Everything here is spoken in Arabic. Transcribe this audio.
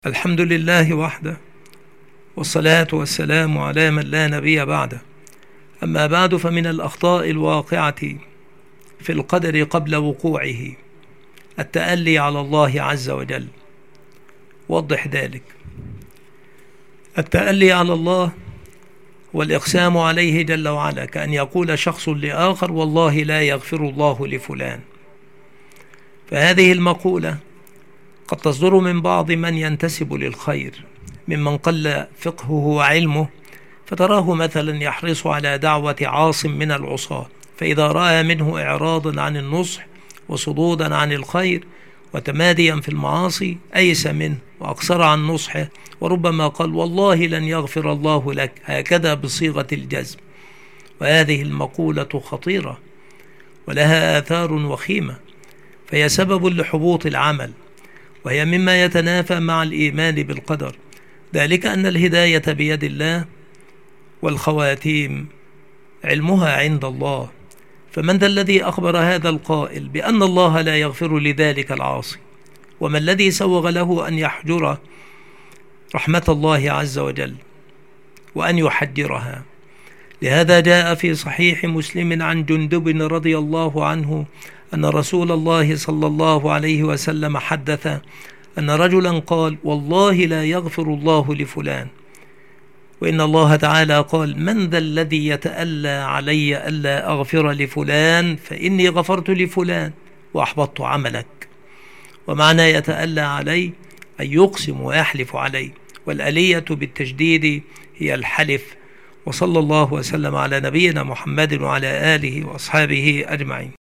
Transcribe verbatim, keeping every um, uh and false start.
الحمد لله وحده، والصلاة والسلام على من لا نبي بعده. أما بعد، فمن الأخطاء الواقعة في القدر قبل وقوعه التألي على الله عز وجل. وضح ذلك. التألي على الله والإقسام عليه جل وعلا، كأن يقول شخص لآخر: والله لا يغفر الله لفلان. فهذه المقولة قد تصدر من بعض من ينتسب للخير، ممن قل فقهه وعلمه، فتراه مثلا يحرص على دعوة عاص من العصاة، فإذا رأى منه إعراضا عن النصح وصدودا عن الخير وتماديا في المعاصي أيس منه وأقصر عن نصحه، وربما قال: والله لن يغفر الله لك، هكذا بصيغة الجزم. وهذه المقولة خطيرة ولها آثار وخيمة، فهي سبب لحبوط العمل، وهي مما يتنافى مع الإيمان بالقدر، ذلك أن الهداية بيد الله والخواتيم علمها عند الله. فمن ذا الذي أخبر هذا القائل بأن الله لا يغفر لذلك العاصي؟ وما الذي سوغ له أن يحجر رحمة الله عز وجل وأن يحجرها؟ لهذا جاء في صحيح مسلم عن جندب رضي الله عنه أن رسول الله صلى الله عليه وسلم حدث أن رجلا قال: والله لا يغفر الله لفلان. وإن الله تعالى قال: من ذا الذي يتألى علي ألا أغفر لفلان فإني غفرت لفلان وأحبطت عملك. ومعنى يتألى علي أن يقسم ويحلف علي، والآلية بالتجديد هي الحلف. وصلى الله وسلم على نبينا محمد وعلى آله وأصحابه أجمعين.